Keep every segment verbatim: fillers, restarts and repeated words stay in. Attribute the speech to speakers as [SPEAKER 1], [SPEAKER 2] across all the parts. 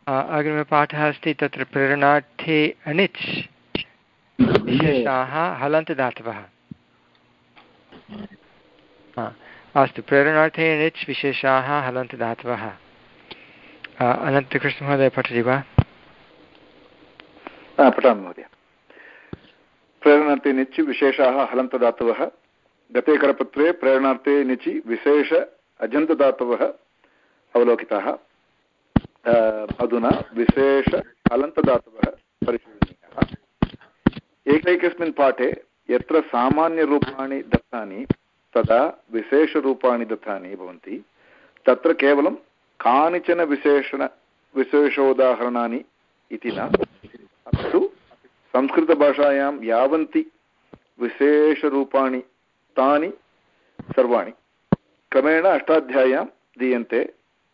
[SPEAKER 1] अग्रिमपाठः अस्ति तत्र प्रेरणार्थे अनिच् विशेषाः हलन्तदातवः। अस्तु, प्रेरणार्थे अनिच् विशेषाः हलन्तदातवः। अनन्तकृष्णमहोदय पठति वा?
[SPEAKER 2] पठामि महोदय। प्रेरणार्थे निच् विशेषाः हलन्तदातवः। गते करपत्रे प्रेरणार्थे निचि विशेष अजन्तदातवः अवलोकिताः। अधुना विशेष हलन्तदातवः परिशीलनीयाः। एकैकस्मिन् पाठे यत्र सामान्यरूपाणि दत्तानि तदा विशेषरूपाणि दत्तानि भवन्ति, तत्र केवलं कानिचन विशेषण विशेषोदाहरणानि इति न, अपि तु संस्कृतभाषायां यावन्ति विशेषरूपाणि तानि सर्वाणि क्रमेण अष्टाध्याय्यां दीयन्ते।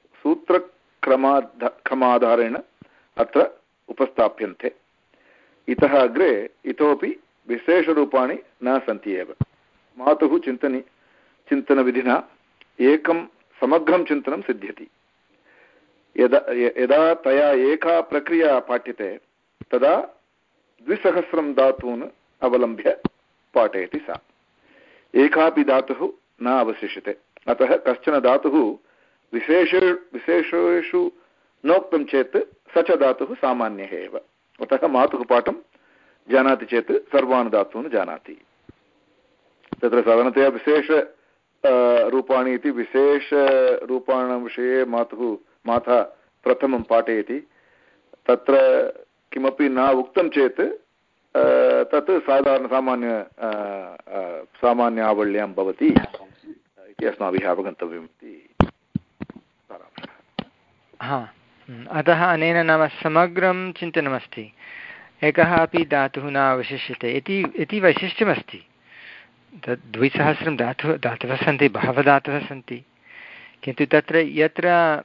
[SPEAKER 2] सूत्रक्रमाध क्रमाधारेण अत्र उपस्थाप्यन्ते। इतः अग्रे इतोपि विशेषरूपाणि न सन्ति एव। मातुः चिन्तनि चिन्तनविधिना एकं समग्रं चिन्तनं सिद्ध्यति। यदा यदा तया एका प्रक्रिया पाठ्यते तदा द्विसहस्रं धातून् अवलम्ब्य पाठयति सा। एकापि धातुः न अवशिष्यते। अतः कश्चन धातुः विशेष विशेषेषु नोक्तं चेत् स च धातुः सामान्यः एव। अतः मातुः पाठं जानाति चेत् सर्वान् धातून् जानाति। तत्र साधारणतया विशेष रूपाणि इति विशेषरूपाणां विषये मातुः माता प्रथमं पाठयति। तत्र किमपि न उक्तं चेत् तत् साधारण सामान्य सामान्य आवल्यां भवति इति अस्माभिः अवगन्तव्यम् इति सारांशः।
[SPEAKER 1] हा, अतः अनेन नाम समग्रं चिन्तनमस्ति। एकः अपि धातुः न अवशिष्यते इति इति वैशिष्ट्यमस्ति। तद् द्विसहस्रं धातुः धातवः सन्ति, बहवः धातवः सन्ति, किन्तु तत्र यत्र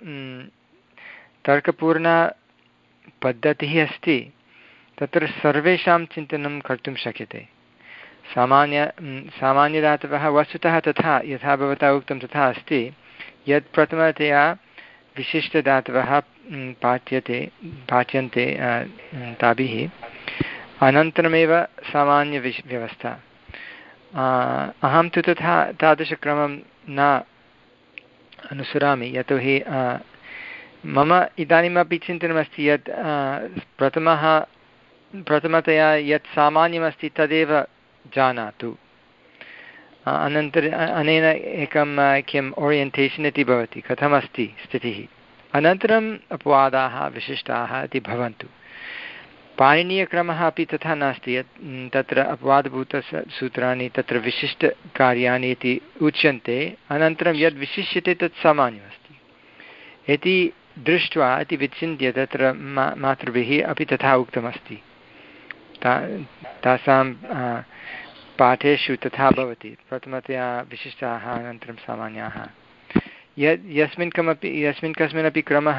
[SPEAKER 1] तर्कपूर्णा पद्धतिः अस्ति तत्र सर्वेषां चिन्तनं कर्तुं शक्यते। सामान्य सामान्यधातवः वस्तुतः तथा यथा भवता उक्तं तथा अस्ति, यत् प्रथमतया विशिष्टधातवः पाठ्यते पाठ्यन्ते ताभिः, अनन्तरमेव सामान्यविश् व्यवस्था। अहं तु तथा तादृशक्रमं न अनुसरामि, यतोहि मम इदानीमपि चिन्तनमस्ति यत् प्रथमः प्रथमतया यत् सामान्यमस्ति तदेव जानातु। अनन्तरं अनेन एकं किम् ओरियन्टेशन् इति भवति, कथमस्ति स्थितिः, अनन्तरम् अपवादाः विशिष्टाः इति भवन्तु। पाणिनीयक्रमः अपि तथा नास्ति, यत् तत्र अपवादभूतसूत्राणि तत्र विशिष्टकार्याणि इति उच्यन्ते, अनन्तरं यद् विशिष्यते तत् सामान्यमस्ति इति दृष्ट्वा इति विचिन्त्य तत्र मा मातृभिः अपि तथा उक्तमस्ति। ता तासां पाठेषु तथा भवति, प्रथमतया विशिष्टाः अनन्तरं सामान्याः। यद् यस्मिन् कमपि यस्मिन् कस्मिन्नपि क्रमः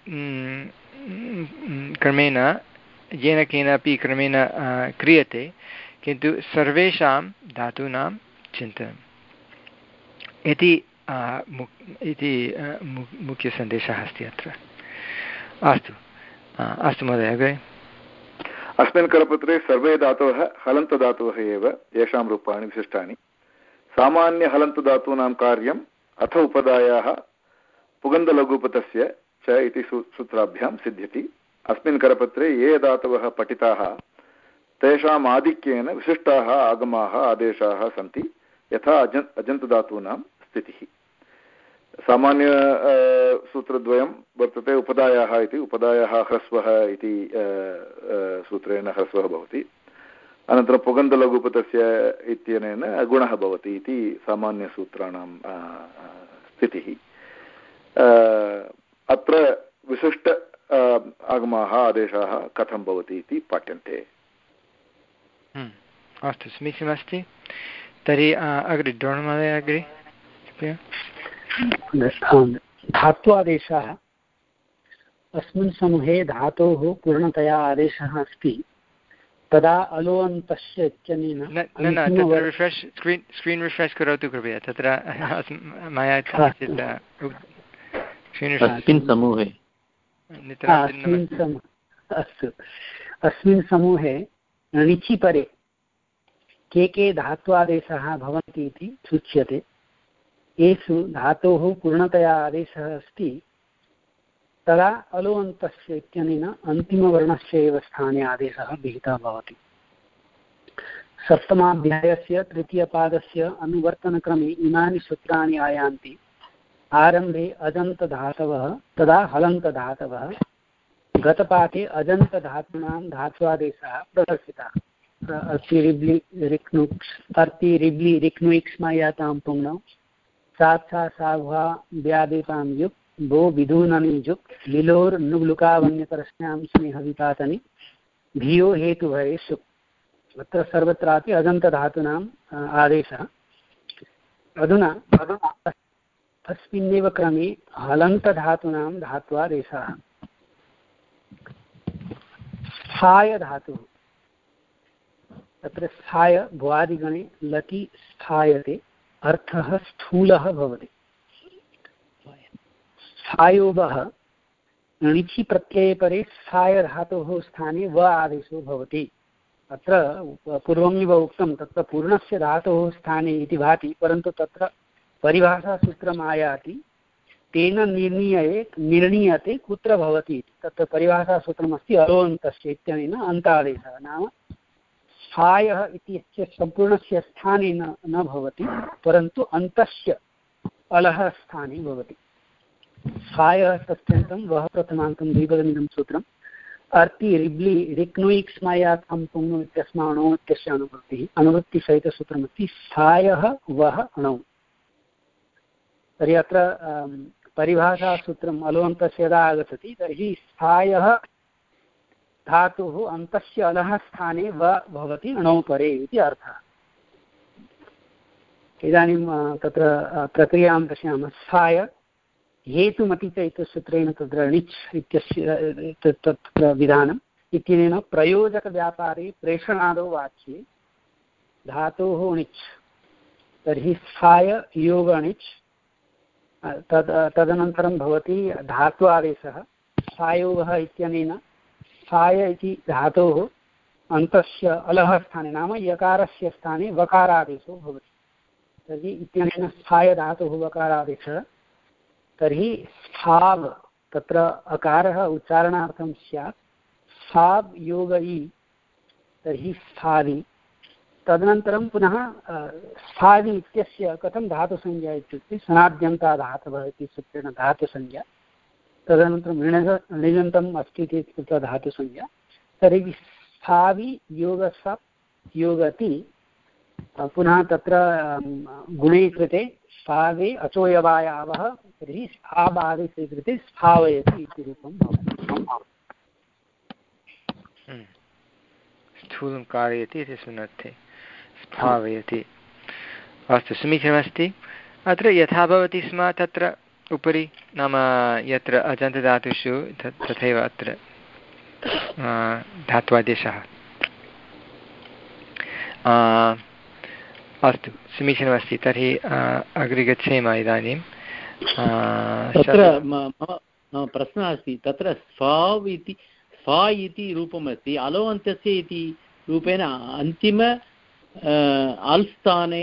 [SPEAKER 1] क्रमेण येन केनापि क्रमेण क्रियते, किन्तु सर्वेषां धातूनां चिन्तनम् इति इति मुख्यसन्देशः अस्ति अत्र। अस्तु अस्तु महोदय, अग्रे।
[SPEAKER 2] अस्मिन् करपत्रे सर्वे धातवः हलन्तधातवः एव, येषां रूपाणि विशिष्टानि। सामान्यहलन्तधातूनां कार्यम् अथ उपधायाः पुगन्धलघुपतस्य च इति सूत्राभ्यां सिद्ध्यति। अस्मिन् करपत्रे ये धातवः पठिताः तेषाम् आधिक्येन विशिष्टाः आगमाः आदेशाः सन्ति, यथा अजन् अजन्तधातूनां स्थितिः। सामान्य सूत्रद्वयं वर्तते। उपधायाः इति, उपधायाः ह्रस्वः इति सूत्रेण ह्रस्वः भवति। अनन्तरं पुगन्धलघुपतस्य इत्यनेन गुणः भवति इति सामान्यसूत्राणां स्थितिः। अत्र विशिष्ट आगमाः आदेशाः कथं भवति इति पाठ्यन्ते।
[SPEAKER 1] अस्तु, समीचीनमस्ति। तर्हि अग्रे द्रोणमहोदय, अग्रे
[SPEAKER 3] धातु आदेशः। अस्मिन् समूहे धातोः पूर्णतया आदेशः अस्ति, तदा अलोऽन्तस्य इत्यनेन
[SPEAKER 1] न न तत्र रिफ्रेश् स्क्रीन् स्क्रीन् रिफ्रेश् करोतु कृपया। तत्र मया किञ्चित्
[SPEAKER 4] अस्मिन् समूहे
[SPEAKER 3] अस्मिन् समूहे अस्तु अस्मिन् समूहे णिचि परे के के धात्वादेशाः भवन्ति इति सूच्यते। येषु धातोः पूर्णतया आदेशः अस्ति तदा अलोऽन्तस्य इत्यनेन अन्तिमवर्णस्य एव स्थाने आदेशः विहितः भवति। सप्तमाध्यायस्य तृतीयपादस्य अनुवर्तनक्रमे इमानि सूत्राणि आयान्ति। आरम्भे अजन्तधातवः तदा हलन्तधातवः। गतपाठे अजन्तधातूनां धात्वादेशाः प्रदर्शिताः। अर्ति रिब्लि रिक्नुक्स् अर्ति रिब्लि रिक्नुक्स्मयातां पुङ्नौ सात् सा साभा व्यादेतां युक् भो विधूननि जुक् लिलोर् नुग्लुकावन्यपरस्यां स्नेहविपातनि धियो हेतुभये सुक्। अत्र सर्वत्रापि अजन्तधातूनाम् आदेशः। अधुना अस्मिन्नेव क्रमे हलन्तधातूनां धात्वादेशाः। स्थाय धातुः तत्र स्थाय भुवादिगणे लटि स्थायते अर्थः स्थूलः भवति। स्थायोवः णिचि प्रत्यये परे स्थाय धातोः स्थाने व आदेशो भवति। अत्र पूर्वमेव उक्तं तत्र पूर्णस्य धातोः स्थाने इति भाति, परन्तु तत्र परिभाषासूत्रम् आयाति तेन निर्णीये निर्णीयते कुत्र भवति इति। तत्र परिभाषासूत्रमस्ति अलोऽन्तस्य इत्यनेन अन्तादेशः नाम स्थायः इत्यस्य सम्पूर्णस्य स्थाने न न भवति, परन्तु अन्तस्य अलः स्थाने भवति। स्थायः तस्यन्तं वः प्रथमान्तं द्विपदमिदं सूत्रम्। अर्ति रिब्लि रिक्नुक्स्मयातां पुङ्नु इत्यस्माणो इत्यस्य अनुवृत्तिः अनुवृत्तिसहितसूत्रमस्ति स्थायः वः अणौ। तर्हि अत्र परिभाषासूत्रम् अलोऽन्तस्य यदा आगच्छति तर्हि स्थायः धातुः अन्तस्य अधः स्थाने व भवति अणौ परे इति अर्थः। इदानीं तत्र प्रक्रियां पश्यामः। स्थाय हेतुमति च इत्यसूत्रेण तत्र णिच् इत्यस्य तत्र विधानम् इत्यनेन प्रयोजकव्यापारे प्रेषणादौ वाच्ये धातोः णिच् तर्हि स्थाय योग णिच् तद् तदनन्तरं भवति धात्वादेशः। स्थायोः इत्यनेन स्थाय इति धातोः अन्तस्य अलः स्थाने नाम यकारस्य स्थाने वकारादेशो भवति। तर्हि इत्यनेन स्थाय धातुः वकारादेशः। तर्हि स्थाव् तत्र अकारः उच्चारणार्थं स्यात् स्थाव् योग इ तर्हि स्थावि। तदनन्तरं पुनः स्थावि इत्यस्य कथं धातुसंज्ञा इत्युक्ते सनाद्यन्ता धातवः इति सूत्रेण धातुसंज्ञा। तदनन्तरं ऋणज णिजन्तम् अस्ति इति तत्र धातुसंज्ञा। तर्हि स्थावि योगसप् योगति पुनः तत्र गुणे कृते स्थावे अचोयवायावः तर्हि स्थावादेशे कृते स्थावयति इति रूपं भवति।
[SPEAKER 1] स्थूलं कारयति इत्यस्मिन् अर्थे स्थावयति। अस्तु समीचीनमस्ति। अत्र यथा भवति स्म तत्र उपरि नाम यत्र अजन्तधातुषु तथैव अत्र धात्वादेशः। अस्तु समीचीनमस्ति। तर्हि अग्रे गच्छेम इदानीं।
[SPEAKER 4] तत्र मम प्रश्नः अस्ति तत्र स्वाव् इति स्वा इति रूपमस्ति अलोऽन्तस्य इति रूपेण अन्तिम अल् स्थाने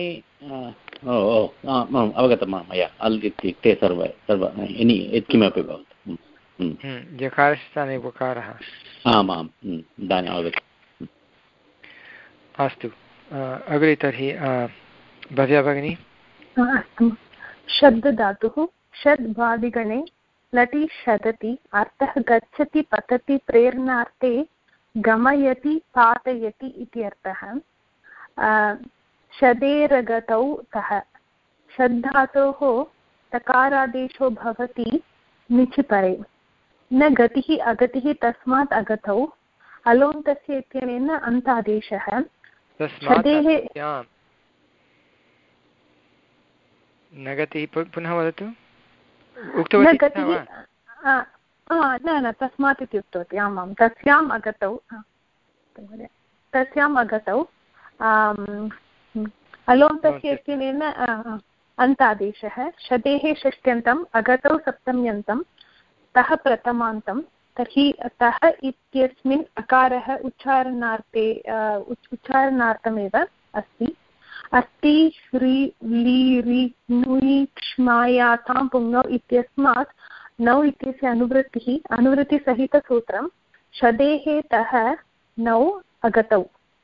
[SPEAKER 4] अवगतं मया अल् इत्युक्ते सर्व सर्व एनि यत्किमपि भवतु
[SPEAKER 1] यकारस्थाने वकारः।
[SPEAKER 4] आम् आम् इदानीम् अवगतम्।
[SPEAKER 1] अस्तु अग्रे तर्हि भव्या भगिनी।
[SPEAKER 5] अस्तु शब्दधातुः षड्भादिगणे लटि शतति अर्थः गच्छति पतति प्रेरणार्थे गमयति पातयति इति अर्थः। शदेरगतौ तः षड्धातोः तकारादेशो भवति णिचि परे न गतिः अगतिः तस्मात् अगतौ अलोन्तस्य इत्यनेन अन्तादेशः। शदेः
[SPEAKER 1] न गतिः पुनः वदतु उक्तवती
[SPEAKER 5] न न तस्मात् इति उक्तवती। आम् आं तस्याम् अगतौ तस्याम् अगतौ अलोन्तस्य इत्यनेन अन्तादेशः। शदेः षष्ट्यन्तम् अगतौ सप्तम्यन्तं तः प्रथमान्तं तर्हि तः इत्यस्मिन् अकारः उच्चारणार्थे उच्चारणार्थमेव अस्ति अस्ति ह्री ली रि नुयि क्ष्मायातां पुङ्गौ इत्यस्मात् नौ इत्यस्य अनुवृत्तिः अनुवृत्तिसहितसूत्रं शदेः तः नौ अगतौ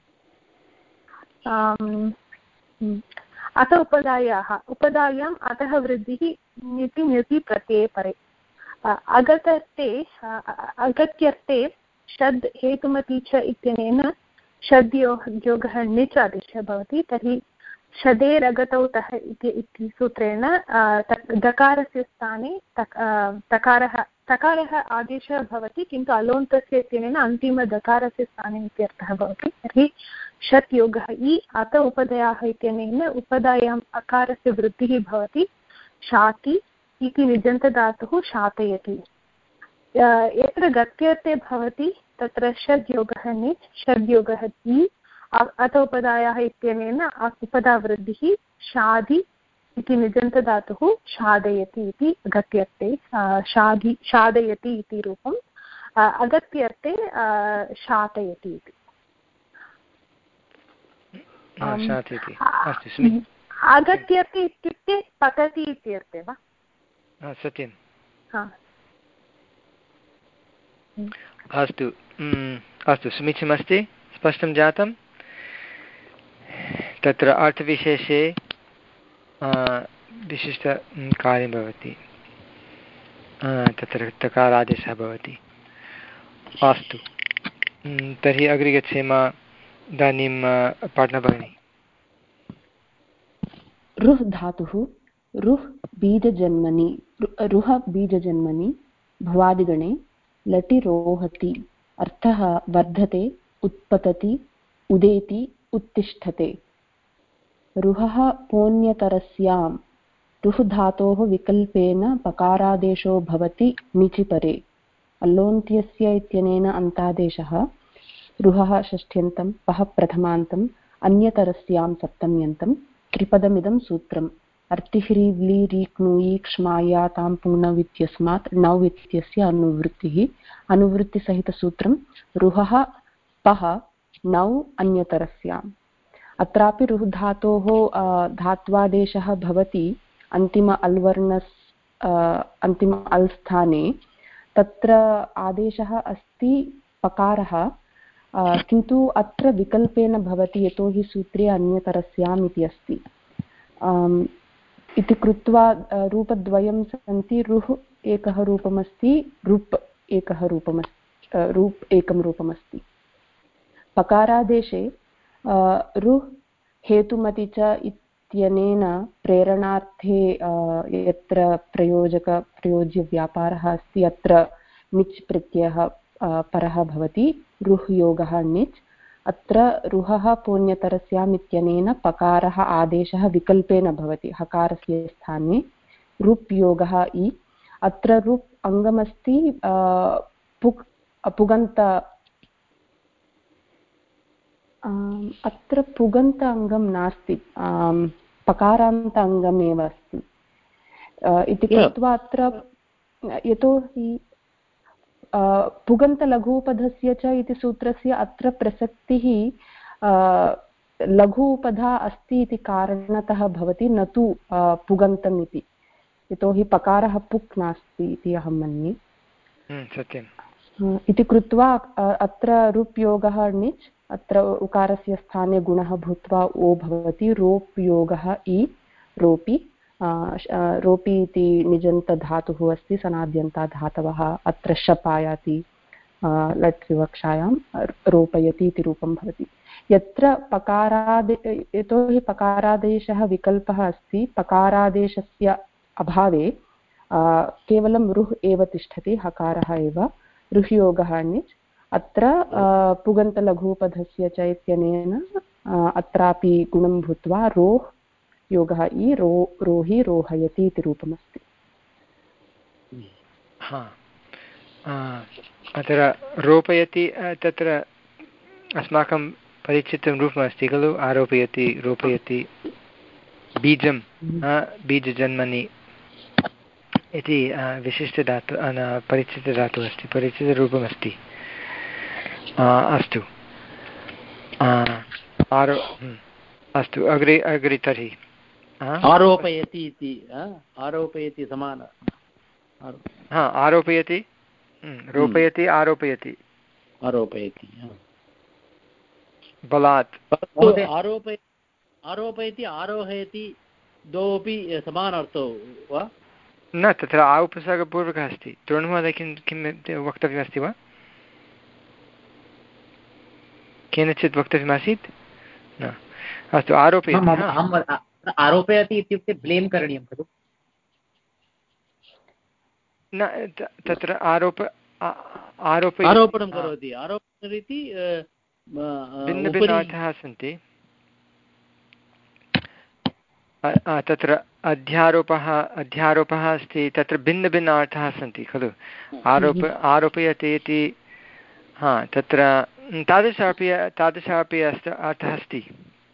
[SPEAKER 5] अत उपधायाः उपधायाम् अतः वृद्धिः ङिति ङिति प्रत्यये परे अगतर्थे अगत्यर्थे षद् हेतुमती च इत्यनेन षद्योः योगः णिच् आदेशः भवति तर्हि षदेरगतौ तः इति सूत्रेण दकारस्य स्थाने तकारः तकारः आदेशः भवति किन्तु अलोन्तस्य इत्यनेन अन्तिमदकारस्य स्थाने इत्यर्थः भवति तर्हि षट् योगः इ अत उपधयाः इत्यनेन उपधायाम् अकारस्य वृद्धिः भवति शाति इति निजन्तधातुः शातयति यत्र गत्यर्थे भवति तत्र षड्योगः णिच् षड्योगः इ अत उपधायाः इत्यनेन उपधावृद्धिः शादि इति निजन्तधातुः शादयति इति गत्यर्थे शादि शादयति इति रूपम् अगत्यर्थे शातयति इति अगत्यर्थे इत्युक्ते पतति इत्यर्थे वा
[SPEAKER 1] सत्यं
[SPEAKER 5] अस्तु
[SPEAKER 1] अस्तु समीचीनमस्ति स्पष्टं जातं तत्र अर्थविशेषे विशिष्टकार्यं भवति तत्र तकारादेशः भवति अस्तु तर्हि अग्रे गच्छेम इदानीं पाठनभगिनी
[SPEAKER 6] रुह् धातुः रुह् बीजजन्मनि रुह बीजजन्मनि भवादिगणे लटि रोहति अर्थः वर्धते उत्पतति उदेति उत्तिष्ठते रुहः पोन्यतरस्यां रुह् धातोः विकल्पेन पकारादेशो भवति णिचि परे अल्लोन्त्यस्य इत्यनेन अन्तादेशः रुहः षष्ठ्यन्तं पः प्रथमान्तम् अन्यतरस्यां सप्तम्यन्तं त्रिपदमिदं सूत्रम् अर्तिह्रीव्ली रीक्णूयि क्ष्माया तां पुङ्नौ इत्यस्मात् नौ इत्यस्य अनुवृत्तिः अनुवृत्तिसहितसूत्रं रुहः पः नौ अन्यतरस्याम् अत्रापि रुह् धातोः धात्वादेशः भवति अन्तिम अल्वर्णस् अन्तिम अल् स्थाने तत्र आदेशः अस्ति पकारः किन्तु अत्र विकल्पेन भवति यतोहि सूत्रे अन्यतरस्याम् इति अस्ति इति कृत्वा रूपद्वयं सन्ति रुह् एकः रूपमस्ति रुप् एकः रूपमस्ति रूप् एकं रूपमस्ति पकारादेशे रुह् हेतुमति च इत्यनेन प्रेरणार्थे यत्र प्रयोजक प्रयोज्यव्यापारः अस्ति अत्र णिच् प्रत्ययः परः भवति रुह् योगः णिच् अत्र रुहः पूर्ण्यतरस्याम् इत्यनेन पकारः आदेशः विकल्पेन भवति हकारस्य स्थाने रुप् योगः इ अत्र रुप् अङ्गमस्ति पुक् पुगन्त अत्र पुगन्त अङ्गं नास्ति पकारान्त अङ्गमेव अस्ति इति कृत्वा अत्र यतोहि पुगन्तलघूपधस्य च इति सूत्रस्य अत्र प्रसक्तिः लघूपधा अस्ति इति कारणतः भवति न तु पुगन्तम् इति यतोहि पकारः पुक् नास्ति इति अहं मन्ये
[SPEAKER 1] सत्यम्
[SPEAKER 6] इति कृत्वा अत्र रुप् योगः णिच् अत्र उकारस्य स्थाने गुणः भूत्वा ओ भवति रोप् योगः इ रोपि रोपि इति निजन्तधातुः अस्ति सनाद्यन्ता धातवः अत्र शप् आयाति लट् विवक्षायां रोपयति इति रूपं भवति यत्र पकारादे यतोहि पकारादेशः विकल्पः अस्ति पकारादेशस्य अभावे केवलं रुह् एव तिष्ठति हकारः एव रुह् योगः णिच् अत्र पुगन्तलघूपधस्य च इत्यनेन अत्रापि गुणं भूत्वा रोह् योगः इ रो रोहि रोहयति इति रूपमस्ति
[SPEAKER 1] अत्र रोपयति तत्र अस्माकं परिचितं रूपमस्ति खलु आरोपयति रोपयति बीजं बीजजन्मनि इति विशिष्टधातु परिचितधातुः अस्ति, परिचितरूपमस्ति। अस्तु आरो अस्तु अग्रे अग्रे तर्हि
[SPEAKER 4] आरोपयति इति आरोपयति समान
[SPEAKER 1] हा आरोपयति रोपयति आरोपयति
[SPEAKER 4] आरोपयति
[SPEAKER 1] बलात्
[SPEAKER 4] आरोपय आरोपयति आरोहयति द्वौपि समानार्थौ वा
[SPEAKER 1] न तत्र आ उपसर्गपूर्वकः अस्ति। तृणमहोदय किं किं वक्तव्यमस्ति वा? केनचित् वक्तव्यमासीत्? न अस्तु आरोपयति
[SPEAKER 7] आरोपयति इत्युक्ते ब्लेम् करणीयं खलु
[SPEAKER 1] न तत्र आरोप आरोप
[SPEAKER 4] आरोपणं करोति आरोपणम् इति
[SPEAKER 1] भिन्नभिन्नार्थाः सन्ति। तत्र अध्यारोपः अध्यारोपः अस्ति तत्र भिन्नभिन्नार्थाः सन्ति खलु। आरोप आरोपयति इति हा तत्र तादृशापि तादृशापि अस्त अर्थः अस्ति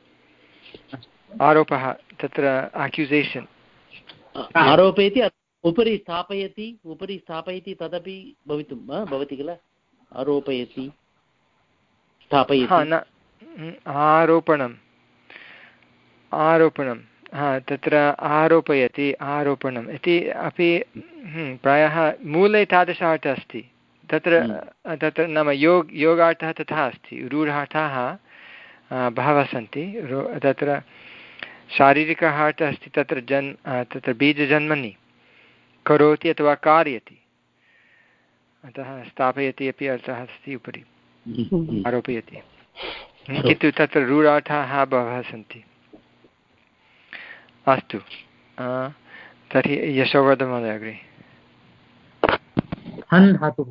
[SPEAKER 1] आरोपः तत्र अक्यूसेशन्
[SPEAKER 4] आरोपयति उपरि स्थापयति उपरि स्थापयति तदपि भवितुं भवति किल आरोपयति स्थापयति
[SPEAKER 1] न आरोपणम् आरोपणं हा तत्र आरोपयति आरोपणम् इति अपि प्रायः मूले तादृशार्थः अस्ति। तत्र तत्र नाम योग योगार्थः तथा अस्ति। रूढार्थाः बहवः सन्ति। तत्र शारीरिकः अर्थः अस्ति तत्र जन् तत्र बीजजन्मनि करोति अथवा कारयति अतः स्थापयति अपि अर्थः अस्ति उपरि आरोपयति किन्तु तत्र रूढार्थाः बहवः सन्ति। अस्तु तर्हि यशोवर्धन महोदय अग्रे।
[SPEAKER 7] हन् धातुः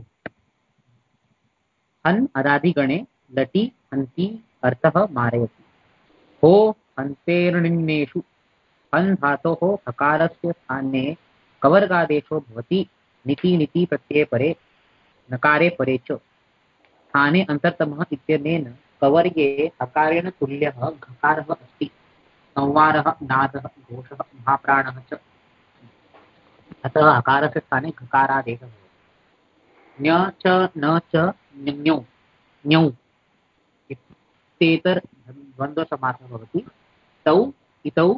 [SPEAKER 7] हन् अदादिगणे लटि हन्ति अर्थः मारयति। हो हन्तेर्निन्नेषु हन् धातोः हकारस्य स्थाने कवर्गादेशो भवति। निति निति प्रत्यये परे नकारे परे च स्थाने अन्तर्तमः इत्यनेन कवर्गे हकारेण तुल्यः घकारः अस्ति। संवारः नादः घोषः महाप्राणः च अतः हकारस्य स्थाने घकारादेशः भवति। ञ च न च ञौ ञौ इत्येतर् द्वन्द्वसमासः भवति। तौ इतौ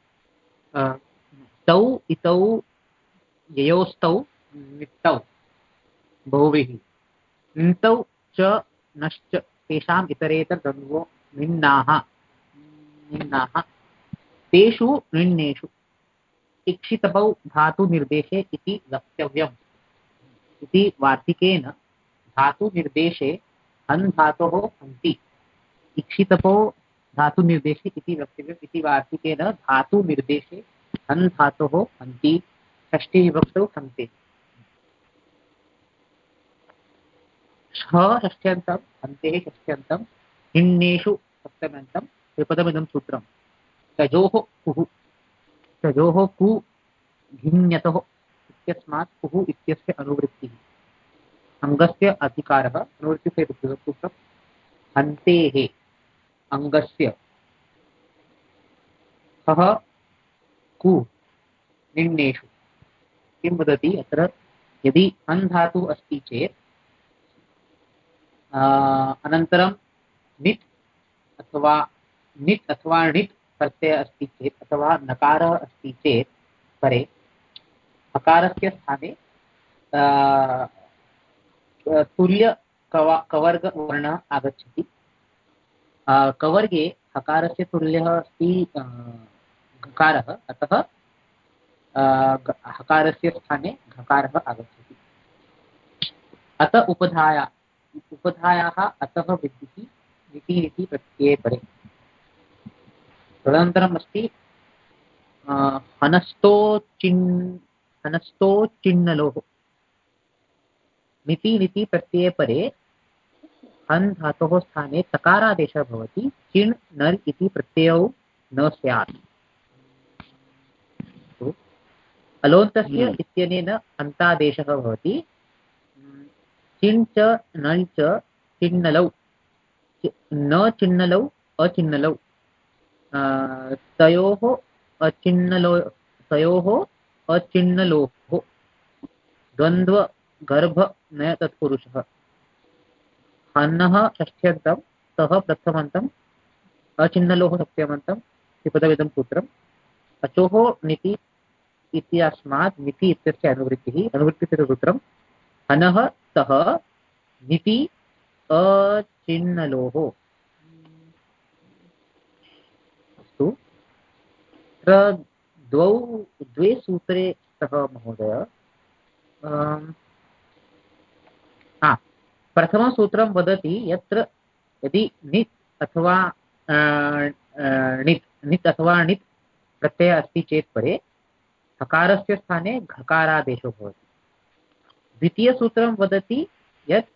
[SPEAKER 7] तौ इतौ ययोस्तौ नित्तौ बहुव्रीहि। निन्तौ च नश्च तेषाम् इतरेतर द्वन्द्वो निन्नाः निन्नाः तेषु निन्नेषु इक्षितपौ धातुनिर्देशे इति वक्तव्यम्। इति वार्तिकेन धातुनिर्देशे हन् धातोः हन्ति इक्षितपो धातुनिर्देशे इति वक्तव्यम्। इति वार्तिकेन धातुनिर्देशे हन् धातोः हन्ति षष्ठी विभक्तौ हन्ते। ष षष्ट्यन्तं हन्तेः षष्ट्यन्तं हिन्नेषु सप्तम्यन्तं त्रिपदमिदं सूत्रम्। तजोः कुः तजोः कु घिन्यतः इत्यस्मात् कुः इत्यस्य अनुवृत्तिः। अङ्गस्य अधिकारः अनुवृत्तिः सूत्रम्। हन्तेः अङ्गस्य सः कु निन्नेषु किं वदति अत्र यदि हन् धातुः अस्ति चेत् अनन्तरं निट् अथवा निट् अथवा णिट् प्रत्ययः अस्ति चेत् अथवा नकारः अस्ति चेत् परे हकारस्य स्थाने तुल्य कवा कवर्गवर्णः आगच्छति। कवर्गे हकारस्य तुल्यः अस्ति घकारः अतः हकारस्य स्थाने घकारः आगच्छति। अत उपधाया उपधायाः अतः विद्युति निति निति प्रत्यये परे। तदनन्तरम् अस्ति हनस्तो चिन् हनस्तो चिन्नलोः निति निति प्रत्यये परे हन् धातोः स्थाने तकारादेशः भवति। चिन् नर् इति प्रत्ययौ न स्यात्। अलोन्तस्य इत्यनेन अन्तादेशः भवति। चिन् च नल् च चिन्नलौ न चिन्नलौ अचिन्नलौ तयोः अचिन्नलो तयोः अचिन्नलोः द्वन्द्व गर्भ न तत्पुरुषः हन्नः षष्ठ्यन्तं सः प्रथमन्तम् अचिन्नलोः सप्तमन्तं त्रिपदमिदं सूत्रम् अचोः निति इत्यस्मात् निति इत्यस्य अनुवृत्तिः अनुवृत्तिः सूत्रम् हनः सः निति अचिन्नलोः। अस्तु, तत्र द्वौ द्वे सूत्रे स्तः महोदय। हा, प्रथमसूत्रं वदति यत्र यदि नित् अथवा णित् नित् अथवा णित् प्रत्ययः अस्ति चेत् परे हकारस्य स्थाने घकारादेशो भवति। द्वितीयसूत्रं वदति यत्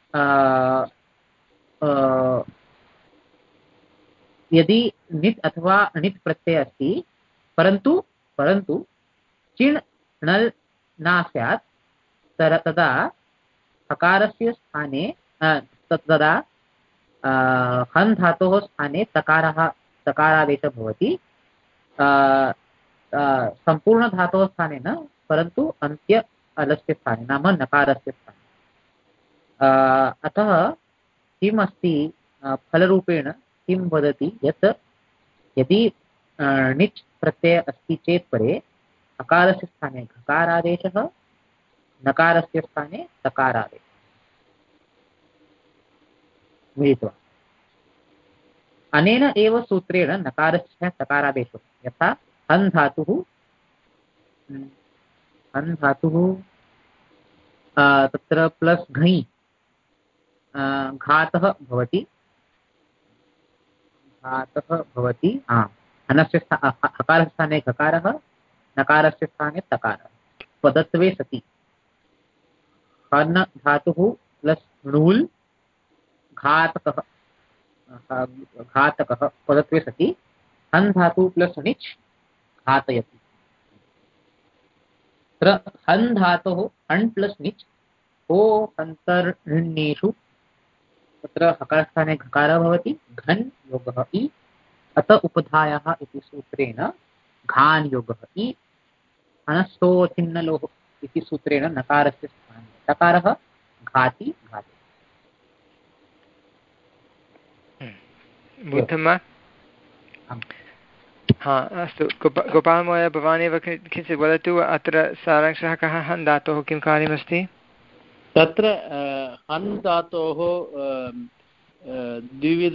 [SPEAKER 7] यदि नित् अथवा णित् प्रत्ययः अस्ति परन्तु परन्तु चिण् णल् न स्यात् तदा हकारस्य स्थाने तदा हन् धातोः स्थाने तकारः तकारादेशः भवति। सम्पूर्णधातोः स्थाने न, परन्तु अन्त्य अलस्य स्थाने नाम नकारस्य स्थाने। अतः किम् अस्ति फलरूपेण किं वदति यत् यदि णिच् प्रत्ययः अस्ति चेत् परे हकारस्य स्थाने घकारादेशः नकारस्य स्थाने तकारादेशः मिलित्वा। अनेन एव सूत्रेण नकारस्य तकारादेशो यथा हन् धातुः हन् धातुः तत्र प्लस् घञ् घातः भवति घातः भवति हनस्य हकारस्य स्थाने घकारः नकारस्य स्थाने तकारः पदत्वे सति हन् धातुः प्लस् णूल् घातकः घातकः पदत्वे सति हन् धातुः प्लस् णिच् घातयति। तत्र हन् धातोः हन् प्लस् णिच् ओ अन्तर्निषु तत्र हकारस्थाने घकारः भवति घन् योगः इ अत उपधायाः इति सूत्रेण घान् योगः इ हनस्थोचिन्नलोः इति सूत्रेण नकारस्य स्थाने तकारः घाति घाति।
[SPEAKER 1] बुद्धं वा? हा, अस्तु। गोपालमहोदय, भवानेव किञ्चित् वदतु। अत्र सारांशः कः? हन् धातोः किं कार्यमस्ति?
[SPEAKER 4] तत्र हन् धातोः द्विविध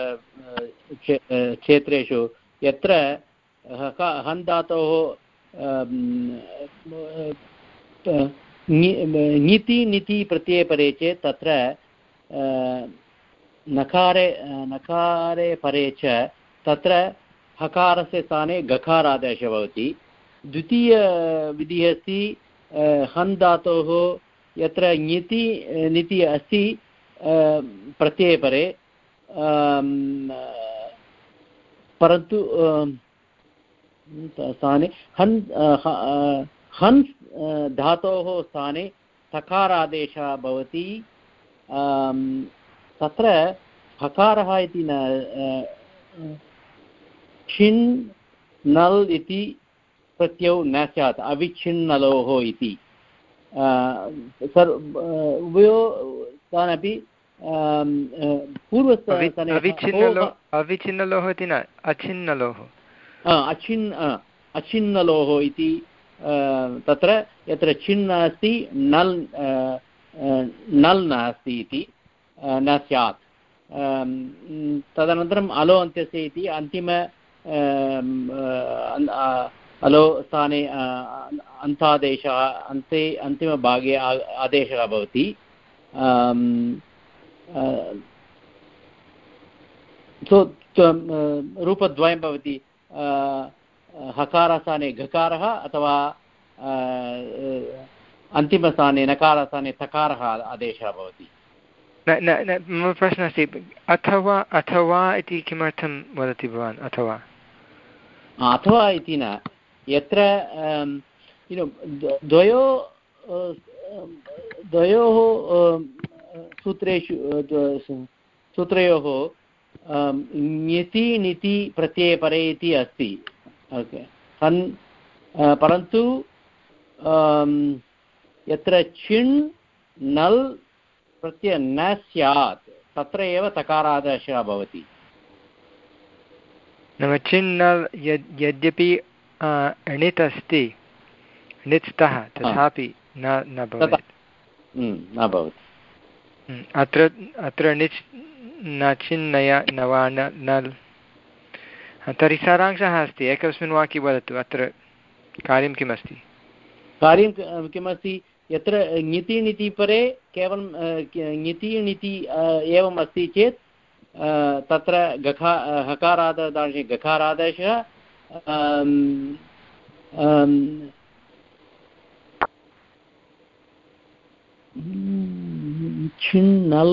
[SPEAKER 4] क्षेत्रेषु यत्र हन् धातोः ङिति निति प्रत्यये परे चेत् तत्र नकारे नकारे परे च तत्र हकारस्य स्थाने गकारादेशः भवति। द्वितीयविधिः अस्ति हन् धातोः यत्र ङिति निति अस्ति प्रत्यये परे परन्तु स्थाने हन् हन् धातोः स्थाने तकारादेशः भवति। तत्र हकारः इति न छिन् नल् इति प्रत्ययौ न स्यात् अविच्छिन्नलोः इति उभयो तानपि पूर्वस्थाने
[SPEAKER 1] अविच्छिन्नलोः इति न अछिन्नलोः
[SPEAKER 4] अछिन् अछिन्नलोः इति तत्र यत्र छिन् अस्ति नल् नल् नास्ति इति न स्यात्। तदनन्तरम् अलो अन्त्यस्य इति अन्तिम अलो स्थाने अन्तादेशः अन्ते अन्तिमभागे आदेशः भवति। सो रूपद्वयं भवति, हकारस्थाने घकारः अथवा अन्तिमस्थाने नकारस्थाने तकारः आदेशः भवति।
[SPEAKER 1] न न मम प्रश्नः अस्ति, अथवा अथवा इति किमर्थं वदति भवान्? अथवा
[SPEAKER 4] अथवा इति न, यत्र द्वयो द्वयोः सूत्रेषु सूत्रयोः ङिति निति प्रत्यये परे इति अस्ति। ओके, हन् परन्तु यत्र चिण् नल् प्रत्यय न स्यात् तत्र एव तकारादेशः भवति।
[SPEAKER 1] नाम चिन् नल् यद् यद्यपि णित् अस्ति णित् स्तः तथापि न न भवेत्
[SPEAKER 4] न भवति।
[SPEAKER 1] अत्र अत्र णिच् न चिन्नय न वा नल्। तर्हि सारांशः अस्ति एकस्मिन् वाक्ये वदतु अत्र कार्यं किमस्ति।
[SPEAKER 4] कार्यं किमस्ति यत्र ङिति णिति परे केवलं ङिति णिति एवम् अस्ति चेत् तत्र गखा हकारादेशे गकारादेशः छिन्नल्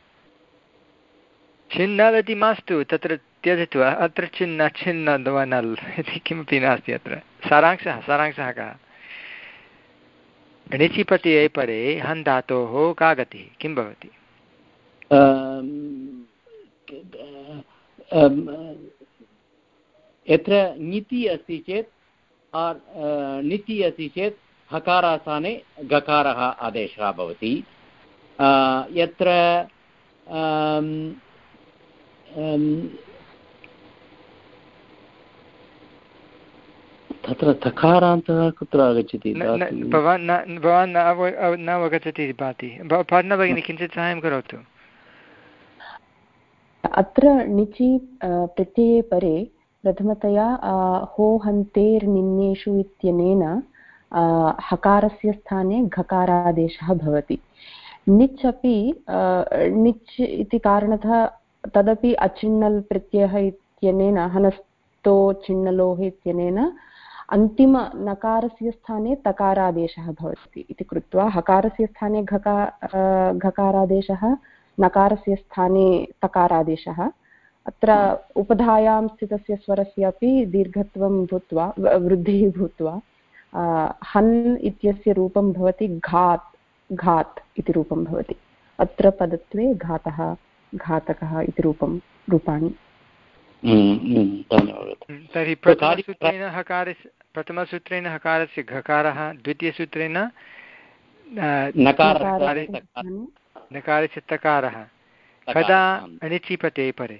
[SPEAKER 1] छिन्नल् इति मास्तु तत्र त्यजतु अत्र छिन्न छिन्न वा नल् इति किमपि नास्ति। अत्र सारांशः सारांशः कः णिचि प्रत्यये परे हन् धातोः का गतिः किं भवति।
[SPEAKER 4] यत्र ङिति अस्ति चेत् णिति अस्ति चेत् हकारास्थाने गकारः आदेशः भवति। यत्र तत्र तकारान्तः कुत्र आगच्छति।
[SPEAKER 1] भवान् न भवान् न अवगच्छति इति भाति। भवन् भगिनी किञ्चित् साहाय्यं करोतु।
[SPEAKER 6] अत्र णिचि प्रत्यये परे प्रथमतया हो हन्तेर् निन्नेषु इत्यनेन हकारस्य स्थाने घकारादेशः भवति। णिच् अपि णिच् इति कारणतः तदपि अचिन्नल् प्रत्ययः इत्यनेन हनस्तो चिन्नलोः इत्यनेन अन्तिमनकारस्य स्थाने तकारादेशः भवति इति कृत्वा हकारस्य स्थाने घका घकारादेशः नकारस्य स्थाने तकारादेशः। अत्र उपधायां स्थितस्य स्वरस्य अपि दीर्घत्वं भूत्वा वृद्धिः भूत्वा हन् इत्यस्य रूपं भवति घात् घात् इति रूपं भवति। अत्र पदत्वे घातः घातकः इति रूपं रूपाणि।
[SPEAKER 1] तर्हि प्रथमसूत्रेण हकारस्य प्रथमसूत्रेण हकारस्य घकारः द्वितीयसूत्रेण नकारस्य तकारः कदा णिचि प्रत्यये परे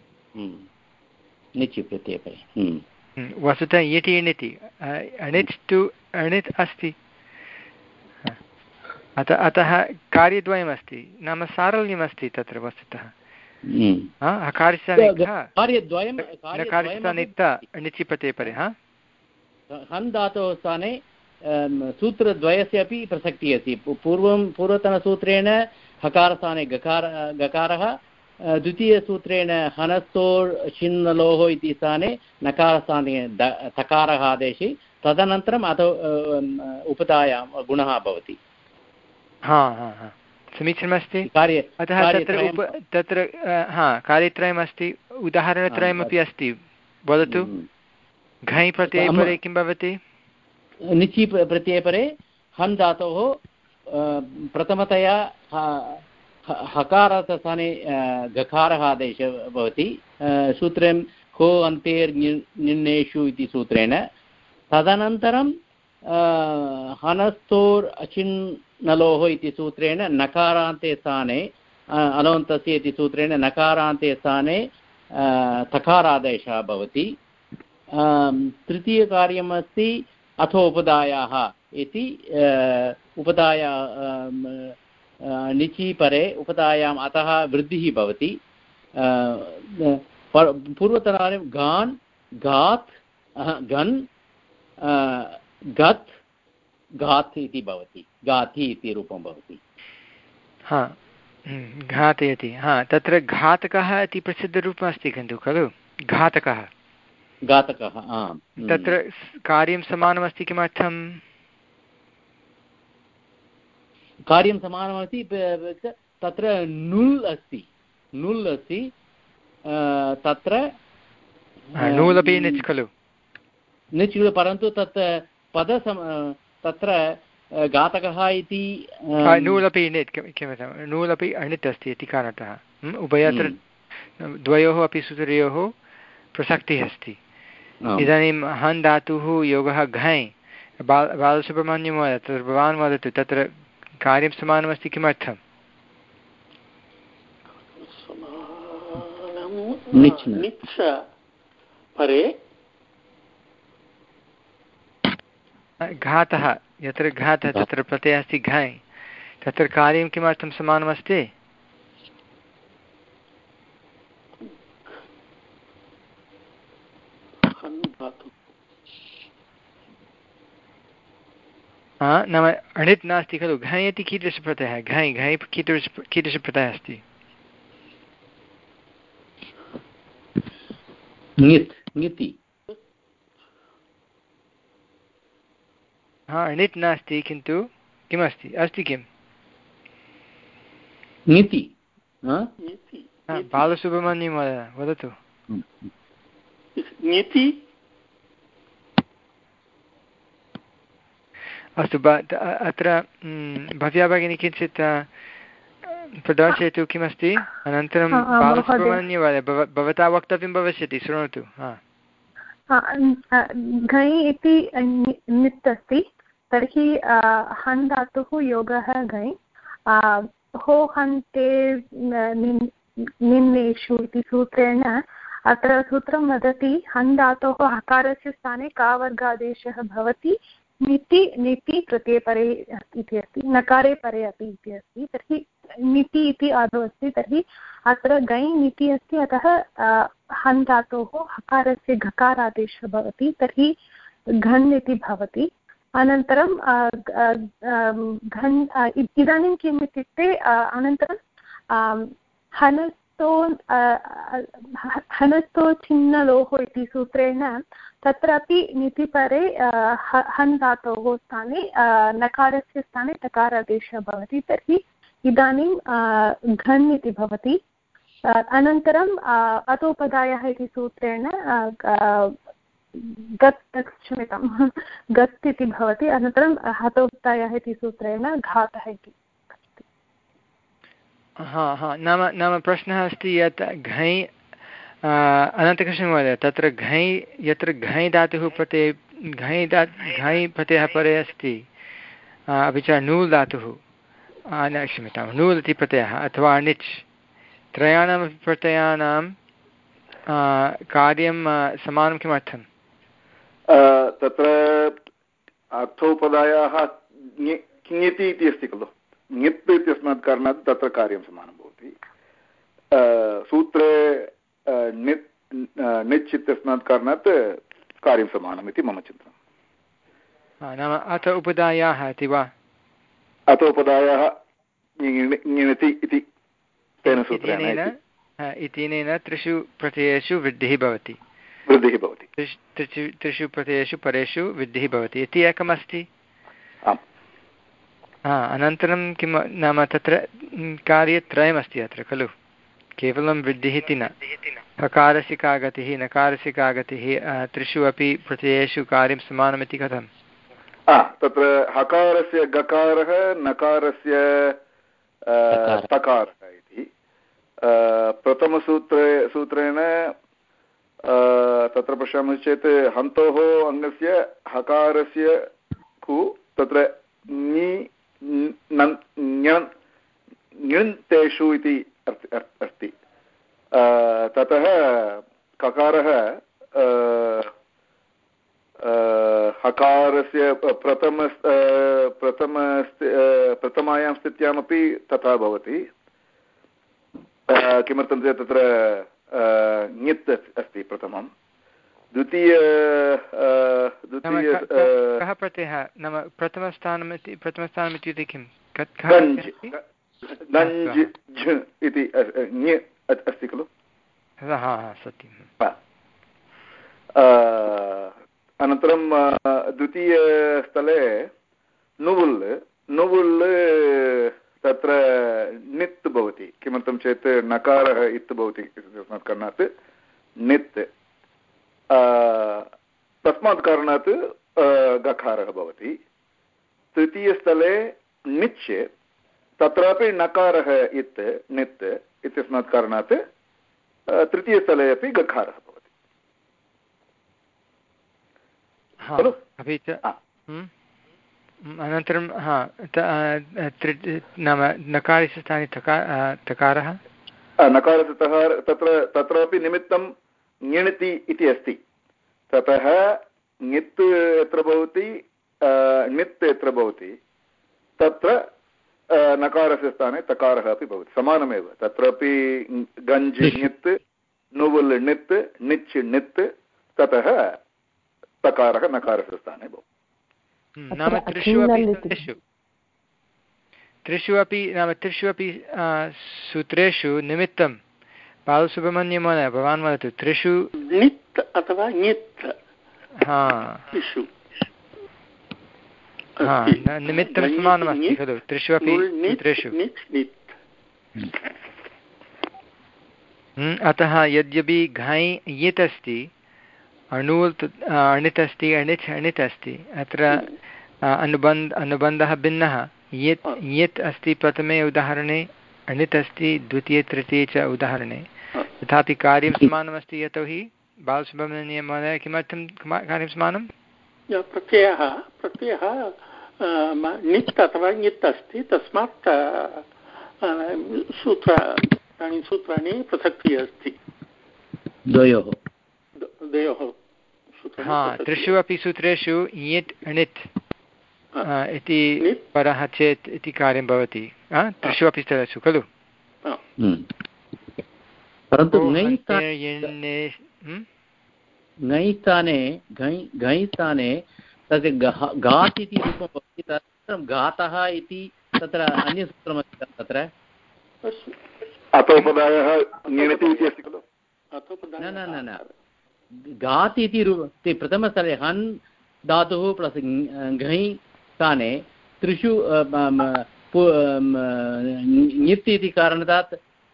[SPEAKER 4] णिचि प्रत्यये परे
[SPEAKER 1] वस्तुतः यटि णिति अणिच् तु अणित् अस्ति अतः अतः कार्यद्वयमस्ति नाम सारल्यमस्ति तत्र वस्तुतः णिचि प्रत्यये परे
[SPEAKER 4] हन् धातोः स्थाने सूत्रद्वयस्य अपि प्रसक्तिः अस्ति। पूर्वं पूर्वतनसूत्रेण हकारस्थाने गकार गकारः द्वितीयसूत्रेण हनस्तोर् छिन्नलोः इति स्थाने नकारस्थाने तकारः आदेशे तदनन्तरम् अथ उपधायां गुणः भवति।
[SPEAKER 1] हा हा हा समीचीनमस्ति। अतः तत्र उप तत्र हा कार्यत्रयमस्ति उदाहरणत्रयमपि अस्ति वदतु। घञ् प्रत्यये परे किं भवति।
[SPEAKER 4] णिचि प्रत्यये परे हन् धातोः प्रथमतया हकारस्थाने गकारः आदेशः भवति सूत्रेण हो अन्तेर् निन्नेषु इति सूत्रेण। तदनन्तरं हनस्तोर् अचिन्नलोः इति सूत्रेण नकारान्ते स्थाने अलोन्तस्य इति सूत्रेण नकारान्ते स्थाने तकारादेशः भवति। तृतीयकार्यमस्ति अथो उपधायाः इति उपधाया णिचि परे उपधायाम् अतः वृद्धिः भवति। पूर्वतनानि गान् घात् गन् गत् घात् इति भवति गाति इति रूपं भवति।
[SPEAKER 1] हा घातयति। हा तत्र घातकः इति प्रसिद्धरूपम् अस्ति खलु खलु घातकः
[SPEAKER 4] घातकः।
[SPEAKER 1] तत्र कार्यं समानमस्ति। किमर्थं
[SPEAKER 4] कार्यं समानमस्ति तत्र नुल् अस्ति नुल् अस्ति तत्र
[SPEAKER 1] नूल् अपि णिच् खलु
[SPEAKER 4] णिच् परन्तु तत् पद तत्र घातकः इति
[SPEAKER 1] नूल् अपि णित् किमर्थं नूल् अपि अणित् अस्ति इति कारणतः उभयत्र द्वयोः अपि सूत्रयोः प्रसक्तिः अस्ति। इदानीं हन् धातुः योगः घञ् बाल बालसुब्रह्मण्यं महोदय तत्र भवान् वदतु तत्र कार्यं समानमस्ति किमर्थम्? घातः यत्र घातः तत्र प्रत्ययः अस्ति घञ्, तत्र कार्यं किमर्थं समानमस्ति? नाम अणित् नास्ति खलु। घञ् इति कीदृशप्रत्ययः? घञ् घञ् कीदृश कीदृशप्रत्ययः अस्ति? हा, अणित् नास्ति किन्तु किमस्ति? अस्ति किम्?
[SPEAKER 8] नीति।
[SPEAKER 1] बालसुब्रह्मण्यं महोदय वदतु।
[SPEAKER 8] नीति
[SPEAKER 1] अस्तु, अत्र भव्या भगिनी किञ्चित् प्रदर्शयतु किमस्ति। अनन्तरं बालसुब्रह्मण्यं भवता वक्तव्यं भविष्यति, शृणोतु।
[SPEAKER 5] घञ् इति नित् अस्ति, तर्हि हन् धातुः योगः घञ्, हो हन्ते निन्नेषु इति सूत्रेण अत्र सूत्रं वदति हन् धातोः हकारस्य स्थाने का वर्गादेशः भवति, निति निति प्रत्ययपरे इति अस्ति, नकारे परे अपि इति अस्ति। तर्हि निति इति आदौ अस्ति, तर्हि अत्र गञ् निति अस्ति, अतः हन् धातोः हकारस्य घकारादेशः भवति, तर्हि घन् इति भवति। अनन्तरं घन् इदानीं किम् इत्युक्ते अनन्तरं हनस्तो हनस्तो छिन्नलोः इति सूत्रेण तत्रापि नितिपरे हन् धातोः स्थाने नकारस्य स्थाने टकारादेशः भवति, तर्हि इदानीं घन् इति भवति। अनन्तरं अतोपदायः इति सूत्रेण गत् क्षम्यतां गत् इति भवति। अनन्तरं हतोपदायः इति सूत्रेण घातः इति।
[SPEAKER 1] हा हा नाम नाम प्रश्नः अस्ति यत् घञ् अनन्तकृष्णमहोदय तत्र घञ् यत्र घञ् धातुः प्रत्यय घञ् धा घञ् प्रत्ययः परे अस्ति, अपि च नूल् धातुः न क्षम्यतां नूल् इति प्रत्ययः अथवा णिच्, त्रयाणामपि प्रत्ययानां कार्यं समानं किमर्थम्?
[SPEAKER 2] तत्र अर्थोपदायाः ङिति इति अस्ति खलु, ङित् इत्यस्मात् कारणात् तत्र कार्यं समानं भवति। सूत्रे णित् णिच् इत्यस्मात् कारणात् कार्यं समानम् इति मम चिन्तनं।
[SPEAKER 1] नाम अथ उपदायाः इति वा?
[SPEAKER 2] अथ उपदायाः ङिति इति तेन सूत्रेण
[SPEAKER 1] इत्यनेन त्रिषु प्रत्ययेषु वृद्धिः भवति
[SPEAKER 2] वृद्धिः भवति
[SPEAKER 1] त्रिषु प्रत्ययेषु परेषु वृद्धिः भवति इति एकमस्ति। अनन्तरं किं नाम तत्र कार्यत्रयमस्ति अत्र खलु, केवलं वृद्धिः इति न, हकारस्य का गतिः नकारस्य का गतिः, त्रिषु अपि प्रत्ययेषु कार्यं समानमिति कथम्?
[SPEAKER 2] तत्र हकारस्य गकारः नकारस्य तकारः इति प्रथमसूत्रे सूत्रेण तत्र पश्यामः चेत् हन्तोः अङ्गस्य हकारस्य कु तत्र ञन्तेषु इति अस्ति। ततः ककारः हकारस्य प्रथम प्रथम प्रथमायां स्थित्यामपि तथा भवति। किमर्थं चेत् तत्र ङित् अस्ति प्रथमं, द्वितीय द्वितीय
[SPEAKER 1] कः प्रत्ययः नाम प्रथमस्थानम् इति प्रथमस्थानम् इत्युक्ते किं?
[SPEAKER 2] गञ्ज् गञ्ज् झ इति ङ अस्ति खलु।
[SPEAKER 1] सत्यं।
[SPEAKER 2] अनन्तरं द्वितीयस्थले नुवुल् नुवुल् तत्र नित् भवति। किमर्थं चेत् नकारः इत् भवति तस्मात् कारणात् नित्, तस्मात् कारणात् गकारः भवति। तृतीयस्थले निच्, तत्रापि नकारः इत् नित् इत्यस्मात् कारणात् तृतीयस्थले अपि गकारः भवति खलु।
[SPEAKER 1] अपि च अनन्तरं हा नाम नकारस्य स्थाने तकारः
[SPEAKER 2] नकारस्य तकार तत्र तत्रापि निमित्तं ङिणति इति अस्ति। ततः ङित् यत्र भवति णित् यत्र भवति तत्र नकारस्य स्थाने तकारः अपि भवति, समानमेव। तत्रापि गञ्ज् ङित्, नुवुल् णित्, णिच् णित्, ततः तकारः नकारस्य स्थाने भवति।
[SPEAKER 1] नाम त्रिषु अपि सूत्रेषु त्रिषु अपि नाम त्रिषु अपि सूत्रेषु निमित्तं बालसुब्रह्मण्यमहोदय भवान् वदतु। त्रिषु
[SPEAKER 8] णित् अथवा ङित्
[SPEAKER 1] हा हा निमित्तं समानमस्ति खलु त्रिषु अपि सूत्रेषु। अतः यद्यपि घञ् यत् अस्ति, अणुल् अणित् अस्ति, अणिच् अणित् अस्ति, अत्र अनुबन्ध अनुबन्धः भिन्नः। यत् यत् अस्ति प्रथमे उदाहरणे, अणित् अस्ति द्वितीये तृतीये च उदाहरणे, तथापि कार्यं समानमस्ति। यतोहि बालसुब्रह्मण्यं महोदय किमर्थं कार्यं समानं?
[SPEAKER 8] प्रत्ययः प्रत्ययः णित् अथवा ङित् अस्ति, तस्मात् सूत्राणि सूत्राणि पृथक् अस्ति द्वयोः द्वयोः।
[SPEAKER 1] हा त्रिषु अपि सूत्रेषु यत् अणित् इति परः चेत् इति कार्यं भवति त्रिषु अपि स्थलेषु खलु।
[SPEAKER 4] परन्तु ङै स्थाने घञ् स्थाने तद् घात् इति रूपं भवति, तदनन्तरं घातः इति तत्र अन्यसूत्रमस्ति तत्र
[SPEAKER 2] अतोपदायः ङिणति इति अस्ति खलु।
[SPEAKER 4] न न न न घात् इति रूपं प्रथमस्थले हन् धातुः प्लस् घञ् स्थाने त्रिषु ङित् इति कारणतात्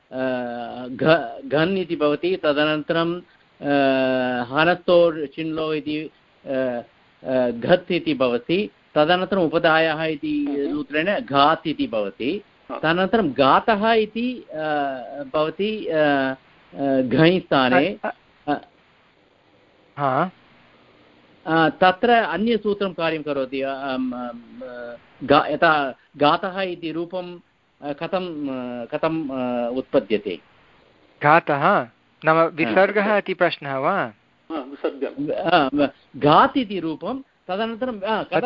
[SPEAKER 4] घन् इति भवति। तदनन्तरं हनस्तो चिन्लो इति घत् इति भवति। तदनन्तरम् उपधायः इति सूत्रेण घात् इति भवति। तदनन्तरं घातः इति भवति घञ् स्थाने। तत्र अन्यसूत्रं कार्यं करोति। यथा घातः इति रूपं कथं कथम् उत्पद्यते?
[SPEAKER 1] घातः नाम विसर्गः इति प्रश्नः वा?
[SPEAKER 4] घात् इति रूपं तदनन्तरं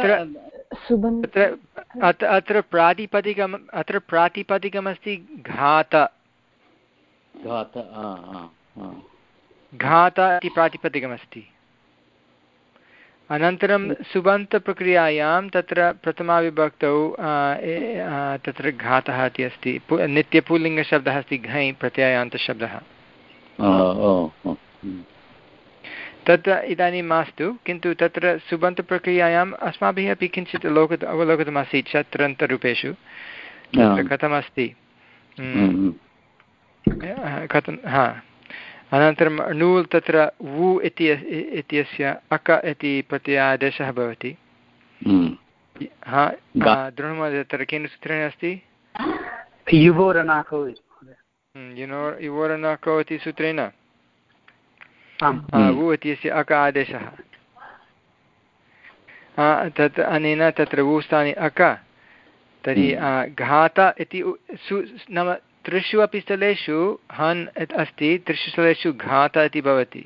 [SPEAKER 1] अत्र प्रातिपदिकम् अत्र प्रातिपदिकमस्ति घात
[SPEAKER 4] घात
[SPEAKER 1] घात इति प्रातिपदिकमस्ति। अनन्तरं सुबन्तप्रक्रियायां तत्र प्रथमाविभक्तौ तत्र घातः इति अस्ति, नित्यपुल्लिङ्गशब्दः अस्ति घञ् प्रत्ययान्तशब्दः। तत् इदानीं मास्तु, किन्तु तत्र सुबन्तप्रक्रियायाम् अस्माभिः अपि किञ्चित् अवलोकित अवलोकितमासीत् शत्रन्तरूपेषु कथमस्ति कथं। हा अनन्तरं णूल् तत्र वु इति इत्यस्य अक इति प्रत्ययादेशः भवति। हा दृढमहोदय तत्र केन सूत्रेण अस्ति?
[SPEAKER 3] युवोरणाको
[SPEAKER 1] युवोरणाको इति सूत्रेण वु इत्यस्य अक आदेशः। तत् अनेन तत्र वु स्थाने अक, तर्हि घात इति नाम त्रिषु अपि स्थलेषु हन् अस्ति, त्रिषु स्थलेषु घात इति भवति।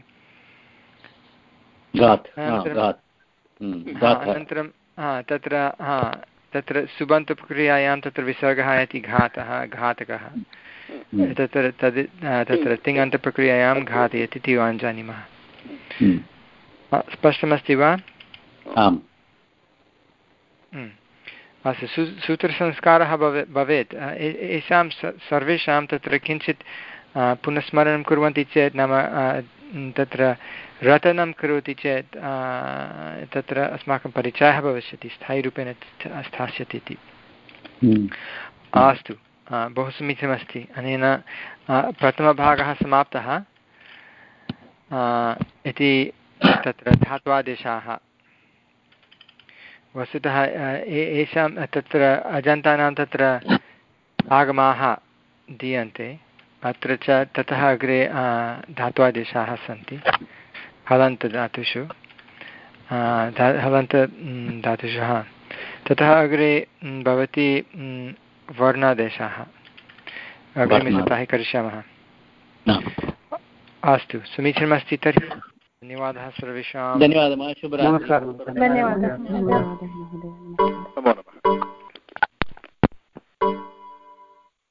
[SPEAKER 1] अनन्तरं हा तत्र हा तत्र सुबन्तप्रक्रियायां तत्र विसर्गः इति घातः घातकः, तत्र तद् तत्र तिङन्तप्रक्रियायां घातयति इति वयं जानीमः। स्पष्टमस्ति वा?
[SPEAKER 4] आम्।
[SPEAKER 1] अस्तु, सू सूत्रसंस्कारः भवे भवेत् येषां सर्वेषां तत्र किञ्चित् पुनस्मरणं कुर्वन्ति चेत्, नाम तत्र रटनं करोति चेत् तत्र अस्माकं परिचयः भविष्यति, स्थायीरूपेण स्थास्यति इति। अस्तु, बहु समीचीनमस्ति। अनेन प्रथमभागः समाप्तः इति तत्र धात्वादेशाः। वस्तुतः येषां तत्र अजन्तानां तत्र आगमाः दीयन्ते, अत्र च ततः अग्रे धात्वादेशाः सन्ति हलन्तधातुषु। हलन्त धातुषः। ततः अग्रे भवति वर्णादेशाः अग्रिमसप्ताहे करिष्यामः। अस्तु, समीचीनमस्ति। तर्हि धन्यवादः सर्वेषां।
[SPEAKER 4] धन्यवादः। शुभरात्रिः।
[SPEAKER 5] धन्यवादः।